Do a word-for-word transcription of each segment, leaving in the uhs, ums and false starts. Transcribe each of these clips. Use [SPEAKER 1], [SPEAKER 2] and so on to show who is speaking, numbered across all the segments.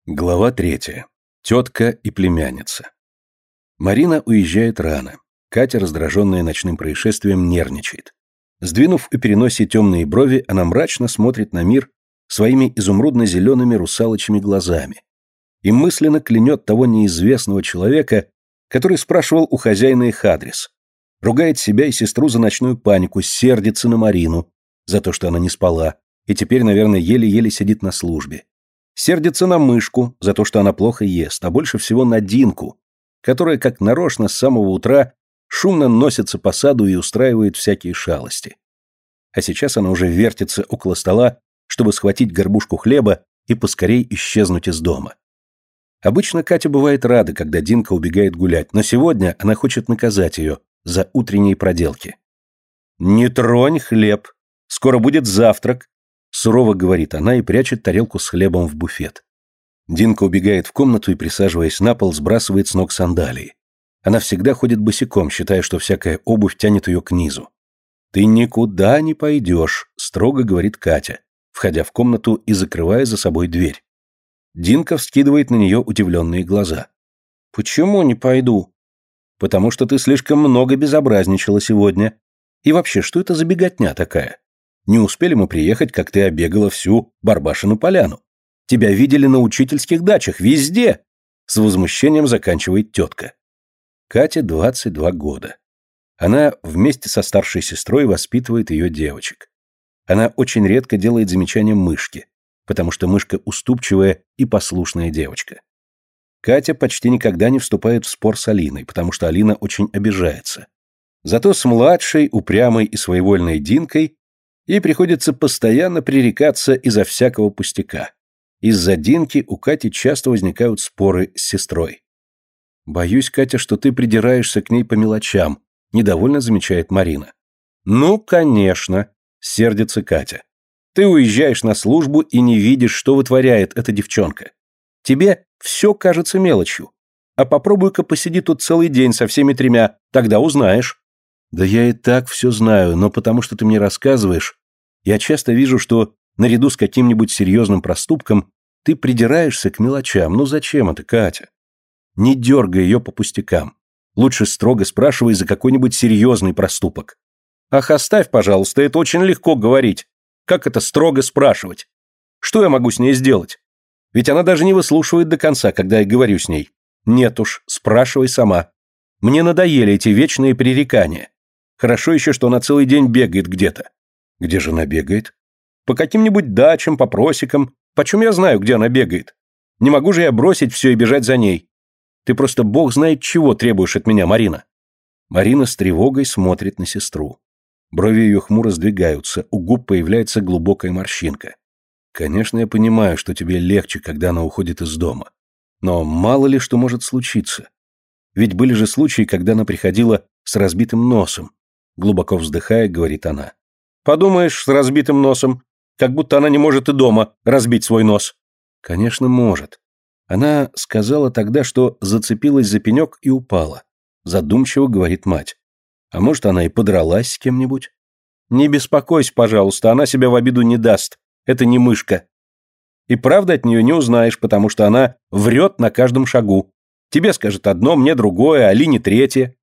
[SPEAKER 1] Глава третья. Тетка и племянница. Марина уезжает рано. Катя, раздраженная ночным происшествием, нервничает. Сдвинув у переносе темные брови, она мрачно смотрит на мир своими изумрудно-зелеными русалочьими глазами и мысленно клянет того неизвестного человека, который спрашивал у хозяина их адрес. Ругает себя и сестру за ночную панику, сердится на Марину за то, что она не спала, и теперь, наверное, еле-еле сидит на службе. Сердится на мышку за то, что она плохо ест, а больше всего на Динку, которая, как нарочно, с самого утра шумно носится по саду и устраивает всякие шалости. А сейчас она уже вертится около стола, чтобы схватить горбушку хлеба и поскорей исчезнуть из дома. Обычно Катя бывает рада, когда Динка убегает гулять, но сегодня она хочет наказать ее за утренние проделки. «Не тронь хлеб! Скоро будет завтрак!» Сурово говорит она и прячет тарелку с хлебом в буфет. Динка убегает в комнату и, присаживаясь на пол, сбрасывает с ног сандалии. Она всегда ходит босиком, считая, что всякая обувь тянет ее к низу. «Ты никуда не пойдешь», — строго говорит Катя, входя в комнату и закрывая за собой дверь. Динка вскидывает на нее удивленные глаза. «Почему не пойду?» «Потому что ты слишком много безобразничала сегодня. И вообще, что это за беготня такая? Не успели мы приехать, как ты обегала всю Барбашину поляну. Тебя видели на учительских дачах, везде!» С возмущением заканчивает тетка. Кате двадцать два года. Она вместе со старшей сестрой воспитывает ее девочек. Она очень редко делает замечания мышке, потому что мышка уступчивая и послушная девочка. Катя почти никогда не вступает в спор с Алиной, потому что Алина очень обижается. Зато с младшей, упрямой и своевольной Динкой ей приходится постоянно пререкаться из-за всякого пустяка. Из-за Динки у Кати часто возникают споры с сестрой. «Боюсь, Катя, что ты придираешься к ней по мелочам», — недовольно замечает Марина. «Ну, конечно», — сердится Катя. «Ты уезжаешь на службу и не видишь, что вытворяет эта девчонка. Тебе все кажется мелочью. А попробуй-ка посиди тут целый день со всеми тремя, тогда узнаешь». «Да я и так все знаю, но потому что ты мне рассказываешь, я часто вижу, что наряду с каким-нибудь серьезным проступком ты придираешься к мелочам. Ну зачем это, Катя? Не дергай ее по пустякам. Лучше строго спрашивай за какой-нибудь серьезный проступок». «Ах, оставь, пожалуйста, это очень легко говорить. Как это строго спрашивать? Что я могу с ней сделать? Ведь она даже не выслушивает до конца, когда я говорю с ней. Нет уж, спрашивай сама. Мне надоели эти вечные пререкания. Хорошо еще, что она целый день бегает где-то». «Где же она бегает?» «По каким-нибудь дачам, по просекам. Почем я знаю, где она бегает? Не могу же я бросить все и бежать за ней. Ты просто бог знает чего требуешь от меня, Марина». Марина с тревогой смотрит на сестру. Брови ее хмуро сдвигаются, у губ появляется глубокая морщинка. «Конечно, я понимаю, что тебе легче, когда она уходит из дома. Но мало ли что может случиться. Ведь были же случаи, когда она приходила с разбитым носом». Глубоко вздыхая, говорит она. «Подумаешь, с разбитым носом. Как будто она не может и дома разбить свой нос». «Конечно, может. Она сказала тогда, что зацепилась за пенек и упала», задумчиво говорит мать. «А может, она и подралась с кем-нибудь?» «Не беспокойся, пожалуйста, она себя в обиду не даст. Это не мышка. И правда от нее не узнаешь, потому что она врет на каждом шагу. Тебе скажет одно, мне другое, Алине третье».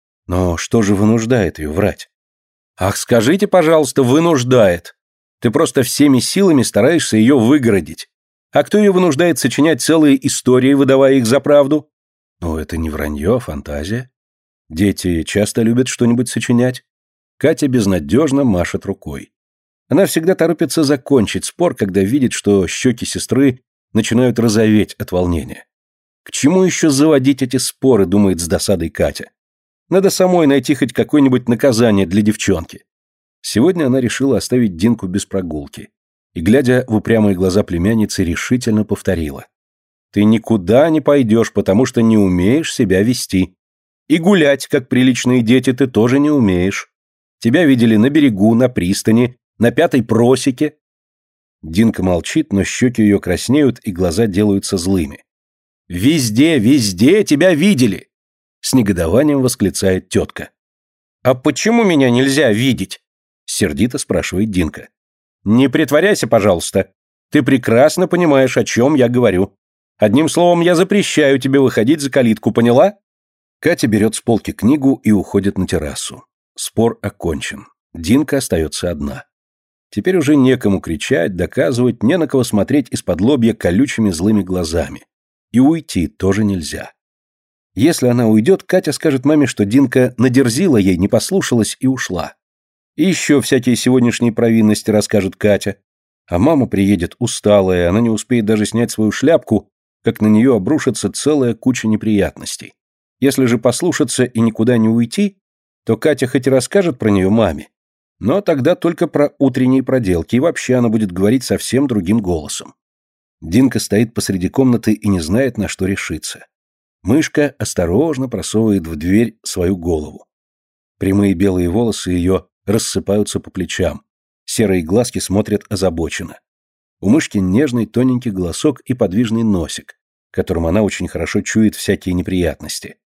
[SPEAKER 1] «Но что же вынуждает ее врать?» «Ах, скажите, пожалуйста, вынуждает. Ты просто всеми силами стараешься ее выгородить. А кто ее вынуждает сочинять целые истории, выдавая их за правду?» «Ну, это не вранье, а фантазия. Дети часто любят что-нибудь сочинять». Катя безнадежно машет рукой. Она всегда торопится закончить спор, когда видит, что щеки сестры начинают розоветь от волнения. «К чему еще заводить эти споры?» — думает с досадой Катя. «Надо самой найти хоть какое-нибудь наказание для девчонки». Сегодня она решила оставить Динку без прогулки и, глядя в упрямые глаза племянницы, решительно повторила. «Ты никуда не пойдешь, потому что не умеешь себя вести. И гулять, как приличные дети, ты тоже не умеешь. Тебя видели на берегу, на пристани, на пятой просеке». Динка молчит, но щеки ее краснеют и глаза делаются злыми. «Везде, везде тебя видели!» С негодованием восклицает тетка. «А почему меня нельзя видеть?» Сердито спрашивает Динка. «Не притворяйся, пожалуйста. Ты прекрасно понимаешь, о чем я говорю.
[SPEAKER 2] Одним словом, я запрещаю тебе выходить за калитку, поняла?»
[SPEAKER 1] Катя берет с полки книгу и уходит на террасу. Спор окончен. Динка остается одна. Теперь уже некому кричать, доказывать, не на кого смотреть из-под лобья колючими злыми глазами. И уйти тоже нельзя. Если она уйдет, Катя скажет маме, что Динка надерзила ей, не послушалась и ушла. И еще всякие сегодняшние провинности расскажет Катя. А мама приедет усталая, она не успеет даже снять свою шляпку, как на нее обрушится целая куча неприятностей. Если же послушаться и никуда не уйти, то Катя хоть и расскажет про нее маме, но тогда только про утренние проделки, и вообще она будет говорить совсем другим голосом. Динка стоит посреди комнаты и не знает, на что решиться. Мышка осторожно просовывает в дверь свою голову. Прямые белые волосы ее рассыпаются по плечам, серые глазки смотрят озабоченно. У мышки нежный тоненький голосок и подвижный носик, которым она очень хорошо чует всякие неприятности.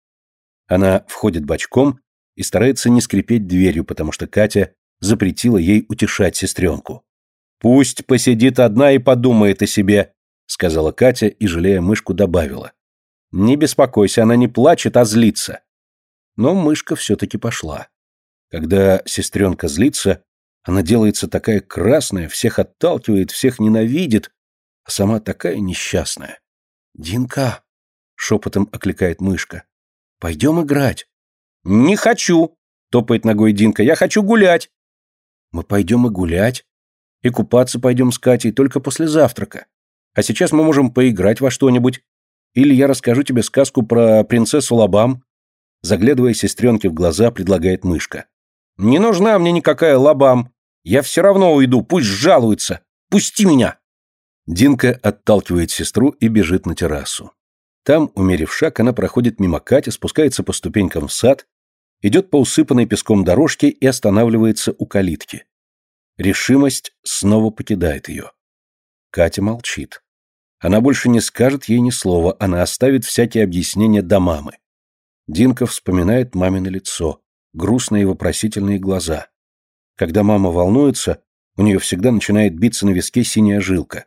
[SPEAKER 1] Она входит бочком и старается не скрипеть дверью, потому что Катя запретила ей утешать сестренку. «Пусть посидит одна и подумает о себе», — сказала Катя и, жалея мышку, добавила. «Не беспокойся, она не плачет, а злится». Но мышка все-таки пошла. Когда сестренка злится, она делается такая красная, всех отталкивает, всех ненавидит, а сама такая несчастная. «Динка», — шепотом окликает мышка, — «пойдем играть». «Не хочу», — топает ногой Динка, — «я хочу гулять». «Мы пойдем и гулять, и купаться пойдем с Катей только после завтрака. А сейчас мы можем поиграть во что-нибудь. Или я расскажу тебе сказку про принцессу Лабам». Заглядывая сестренке в глаза, предлагает мышка. «Не нужна мне никакая Лабам. Я все равно уйду, пусть жалуется. Пусти меня!» Динка отталкивает сестру и бежит на террасу. Там, умерив шаг, она проходит мимо Кати, спускается по ступенькам в сад, идет по усыпанной песком дорожке и останавливается у калитки. Решимость снова покидает ее. Катя молчит. Она больше не скажет ей ни слова, она оставит всякие объяснения до мамы. Динка вспоминает мамино лицо, грустные вопросительные глаза. Когда мама волнуется, у нее всегда начинает биться на виске синяя жилка.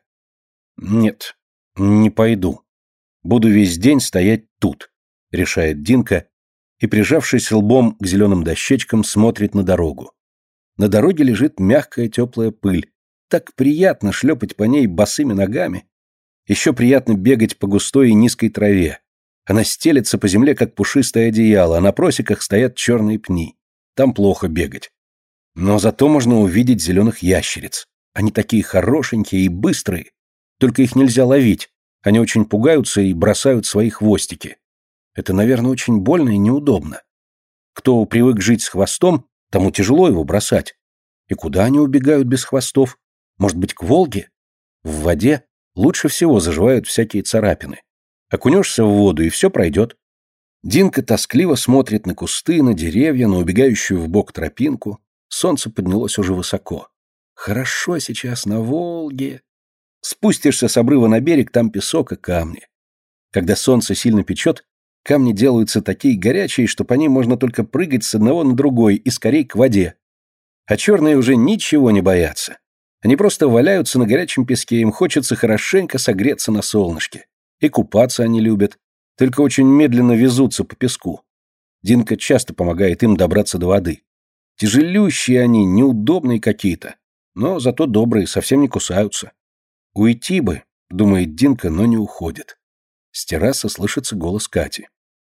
[SPEAKER 1] «Нет, не пойду. Буду весь день стоять тут», — решает Динка и, прижавшись лбом к зеленым дощечкам, смотрит на дорогу. На дороге лежит мягкая теплая пыль. Так приятно шлепать по ней босыми ногами. Еще приятно бегать по густой и низкой траве. Она стелется по земле, как пушистое одеяло, а на просеках стоят черные пни. Там плохо бегать. Но зато можно увидеть зеленых ящериц. Они такие хорошенькие и быстрые. Только их нельзя ловить. Они очень пугаются и бросают свои хвостики. Это, наверное, очень больно и неудобно. Кто привык жить с хвостом, тому тяжело его бросать. И куда они убегают без хвостов? Может быть, к Волге? В воде лучше всего заживают всякие царапины. Окунешься в воду, и все пройдет. Динка тоскливо смотрит на кусты, на деревья, на убегающую вбок тропинку. Солнце поднялось уже высоко. Хорошо сейчас на Волге. Спустишься с обрыва на берег, там песок и камни. Когда солнце сильно печет, камни делаются такие горячие, что по ним можно только прыгать с одного на другой и скорей к воде. А черные уже ничего не боятся. Они просто валяются на горячем песке, им хочется хорошенько согреться на солнышке. И купаться они любят, только очень медленно везутся по песку. Динка часто помогает им добраться до воды. Тяжелющие они, неудобные какие-то, но зато добрые, совсем не кусаются. «Уйти бы», — думает Динка, но не уходит. С террасы слышится голос Кати.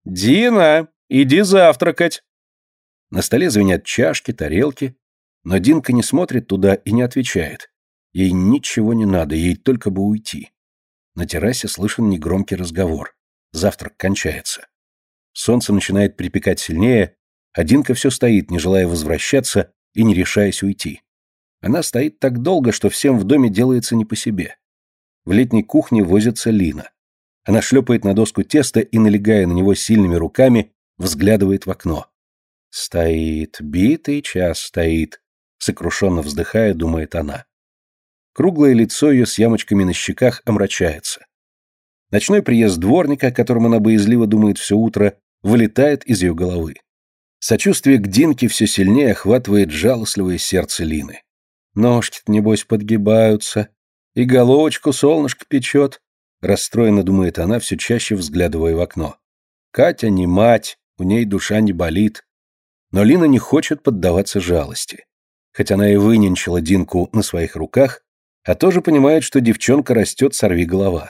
[SPEAKER 1] «Дина, иди завтракать!» На столе звенят чашки, тарелки, но Динка не смотрит туда и не отвечает. Ей ничего не надо, ей только бы уйти. На террасе слышен негромкий разговор. Завтрак кончается. Солнце начинает припекать сильнее, а Динка все стоит, не желая возвращаться и не решаясь уйти. Она стоит так долго, что всем в доме делается не по себе. В летней кухне возится Лина. Она шлепает на доску теста и, налегая на него сильными руками, взглядывает в окно. «Стоит, битый час стоит», — сокрушенно вздыхая, думает она. Круглое лицо ее с ямочками на щеках омрачается. Ночной приезд дворника, о котором она боязливо думает все утро, вылетает из ее головы. Сочувствие к Динке все сильнее охватывает жалостливое сердце Лины. Ножки-то, небось, подгибаются, и головочку солнышко печет. Расстроенно думает она, все чаще взглядывая в окно. Катя не мать, у ней душа не болит. Но Лина не хочет поддаваться жалости. Хоть она и выненчила Динку на своих руках, а тоже понимает, что девчонка растет сорвиголова.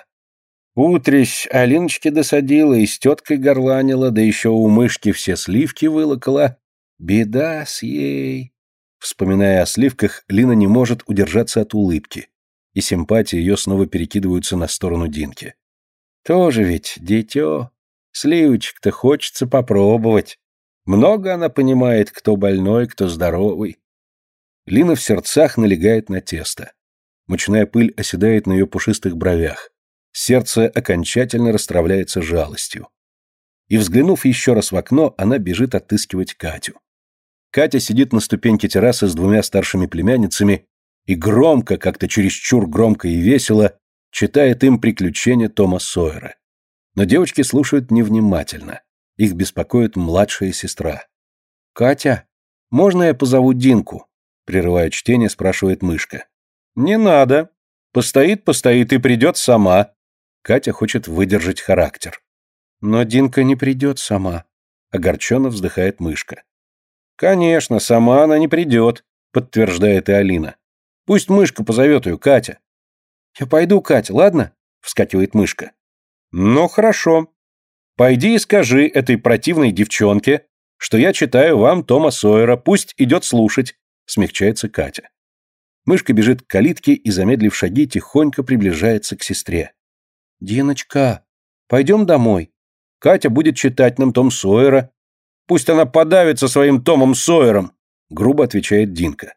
[SPEAKER 1] Утрись Алиночке досадила и с теткой горланила, да еще у мышки все сливки вылокала. Беда с ей. Вспоминая о сливках, Лина не может удержаться от улыбки, и симпатии ее снова перекидываются на сторону Динки. Тоже ведь дитё. Сливочек-то хочется попробовать. Много она понимает, кто больной, кто здоровый. Лина в сердцах налегает на тесто. Мучная пыль оседает на ее пушистых бровях. Сердце окончательно расстравляется жалостью. И, взглянув еще раз в окно, она бежит отыскивать Катю. Катя сидит на ступеньке террасы с двумя старшими племянницами и громко, как-то чересчур громко и весело, читает им приключения Тома Сойера. Но девочки слушают невнимательно. Их беспокоит младшая сестра. «Катя, можно я позову Динку?» Прерывая чтение, спрашивает мышка. «Не надо. Постоит, постоит и придет сама». Катя хочет выдержать характер. «Но Динка не придет сама», — огорченно вздыхает мышка. «Конечно, сама она не придет», — подтверждает и Алина. «Пусть мышка позовет ее, Катя». «Я пойду, Катя, ладно?» — вскакивает мышка. «Ну, хорошо. Пойди и скажи этой противной девчонке, что я читаю вам Тома Сойера, пусть идет слушать», — смягчается Катя. Мышка бежит к калитке и, замедлив шаги, тихонько приближается к сестре. «Диночка, пойдем домой. Катя будет читать нам Том Сойера. Пусть она подавится своим Томом Сойером», — грубо отвечает Динка.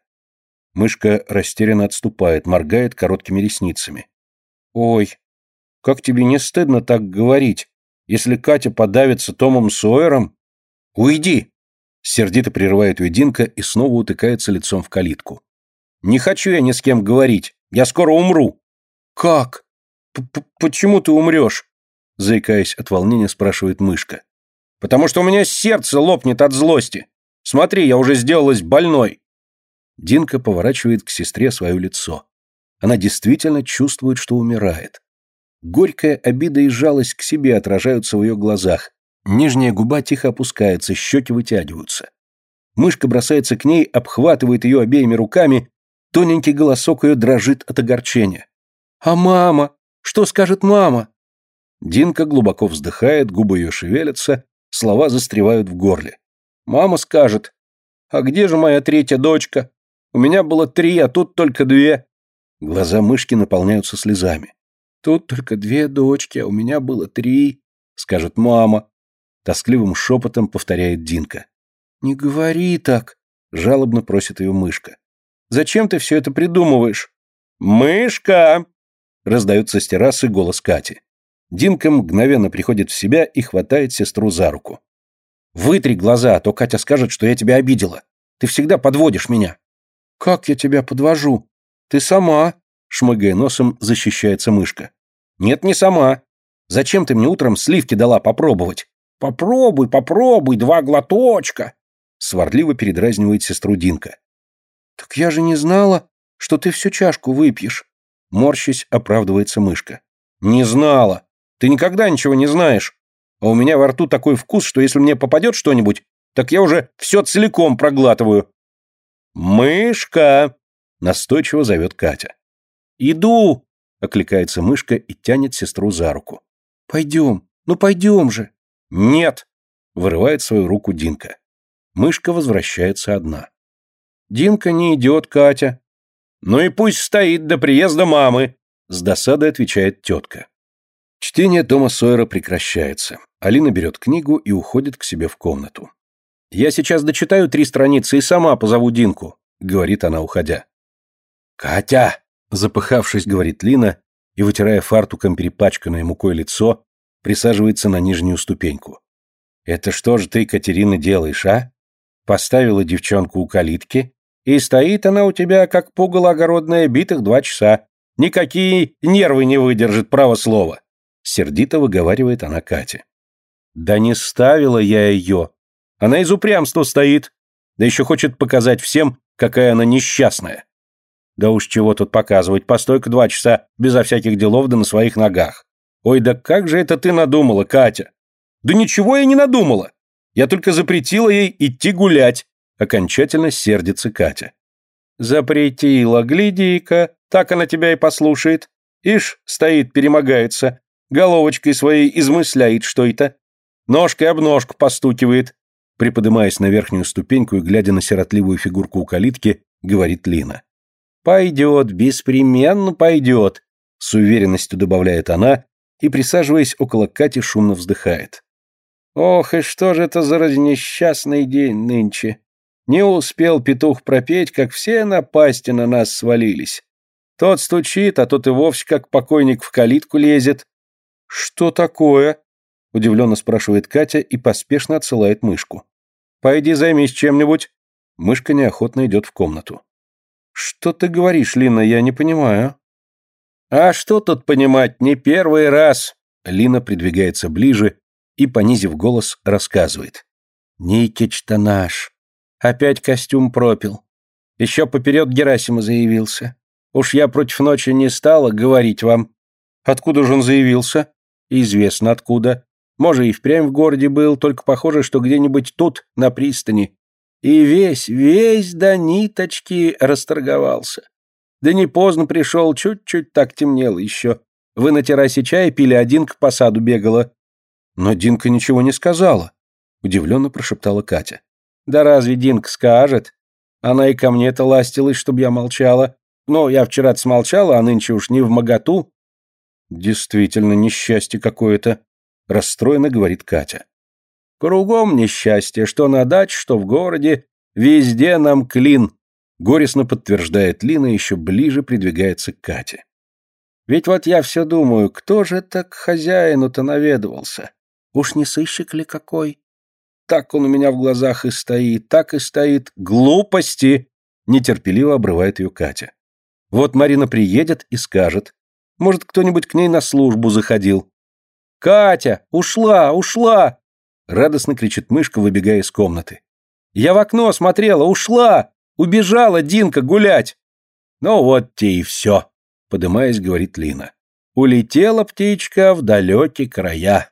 [SPEAKER 1] Мышка растерянно отступает, моргает короткими ресницами. «Ой, как тебе не стыдно так говорить, если Катя подавится Томом Сойером?» «Уйди!» — сердито прерывает ее Динка и снова утыкается лицом в калитку. «Не хочу я ни с кем говорить. Я скоро умру». «Как? Почему ты умрешь?» Заикаясь от волнения, спрашивает мышка. «Потому что у меня сердце лопнет от злости. Смотри, я уже сделалась больной». Динка поворачивает к сестре свое лицо. Она действительно чувствует, что умирает. Горькая обида и жалость к себе отражаются в ее глазах. Нижняя губа тихо опускается, щеки вытягиваются. Мышка бросается к ней, обхватывает ее обеими руками, тоненький голосок ее дрожит от огорчения. «А мама? Что скажет мама?» Динка глубоко вздыхает, губы ее шевелятся, слова застревают в горле. «Мама скажет: а где же моя третья дочка? У меня было три, а тут только две». Глаза мышки наполняются слезами. «Тут только две дочки, а у меня было три», — скажет мама. Тоскливым шепотом повторяет Динка. «Не говори так», — жалобно просит ее мышка. «Зачем ты все это придумываешь?» «Мышка!» — раздается с террасы голос Кати. Динка мгновенно приходит в себя и хватает сестру за руку. «Вытри глаза, а то Катя скажет, что я тебя обидела. Ты всегда подводишь меня». «Как я тебя подвожу? Ты сама», — шмыгая носом, защищается мышка. «Нет, не сама. Зачем ты мне утром сливки дала попробовать?» «Попробуй, попробуй, два глоточка», — сварливо передразнивает сестру Динка. «Так я же не знала, что ты всю чашку выпьешь», — морщись оправдывается мышка. «Не знала. Ты никогда ничего не знаешь. А у меня во рту такой вкус, что если мне попадет что-нибудь, так я уже все целиком проглатываю». «Мышка!» — настойчиво зовет Катя. «Иду!» — окликается мышка и тянет сестру за руку. «Пойдем, ну пойдем же!» «Нет!» — вырывает свою руку Динка. Мышка возвращается одна. «Динка не идет, Катя». «Ну и пусть стоит до приезда мамы!» — с досадой отвечает тетка. Чтение Тома Сойера прекращается. Алина берет книгу и уходит к себе в комнату. «Я сейчас дочитаю три страницы и сама позову Динку», — говорит она, уходя. «Катя!» — запыхавшись, говорит Лина и, вытирая фартуком перепачканное мукой лицо, присаживается на нижнюю ступеньку. «Это что же ты, Катерина, делаешь, а? Поставила девчонку у калитки, и стоит она у тебя, как пугало огородное, битых два часа. Никакие нервы не выдержит, право слово!» Сердито выговаривает она Кате. «Да не ставила я ее. Она из упрямства стоит. Да еще хочет показать всем, какая она несчастная. Да уж чего тут показывать, постой-ка два часа, безо всяких делов да на своих ногах.
[SPEAKER 2] Ой, да как же это ты надумала, Катя? Да ничего я не надумала. Я только запретила ей идти гулять. Окончательно сердится Катя. Запретила, гляди-ка, так она тебя и послушает. Ишь, стоит, перемогается, головочкой своей измысляет что это. Ножкой об ножку постукивает. Приподымаясь на верхнюю ступеньку и глядя на сиротливую фигурку у калитки, говорит Лина. «Пойдет, беспременно пойдет», — с уверенностью добавляет она и, присаживаясь около Кати, шумно вздыхает. «Ох, и что же это за разнесчастный день нынче! Не успел петух пропеть, как все напасти на нас свалились. Тот стучит, а тот и вовсе как покойник в калитку лезет». «Что такое?» — удивленно спрашивает Катя и поспешно отсылает мышку. «Пойди займись чем-нибудь». Мышка неохотно идет в комнату. «Что ты говоришь, Лина, я не понимаю». «А что тут понимать, не первый раз?» Лина придвигается ближе и, понизив голос, рассказывает. «Никич-то наш. Опять костюм пропил. Еще поперед Герасима заявился. Уж я против ночи не стала говорить вам». «Откуда же он заявился?» «Известно откуда. Может, и впрямь в городе был, только похоже, что где-нибудь тут, на пристани. И весь, весь до ниточки расторговался. Да не поздно пришел, чуть-чуть так темнело еще. Вы на террасе чая пили, а Динка по саду бегала». «Но Динка ничего не сказала», — удивленно прошептала Катя. «Да разве Динка скажет? Она и ко мне-то ластилась, чтобы я молчала. Но я вчера-то смолчала, а нынче уж не вмоготу». «Действительно, несчастье какое-то», — расстроенно говорит Катя. «Кругом несчастье, что на даче, что в городе, везде нам клин», — горестно подтверждает Лина, еще ближе придвигается к Кате. «Ведь вот я все думаю, кто же так к хозяину-то наведывался? Уж не сыщик ли какой? Так он у меня в глазах и стоит, так и стоит. Глупости!» — нетерпеливо обрывает ее Катя. «Вот Марина приедет и скажет. Может, кто-нибудь к ней на службу заходил». «Катя! Ушла! Ушла!» — радостно кричит мышка, выбегая из комнаты. «Я в окно смотрела! Ушла! Убежала Динка гулять!» «Ну вот те и все!» — подымаясь, говорит Лина. «Улетела птичка в далекие края».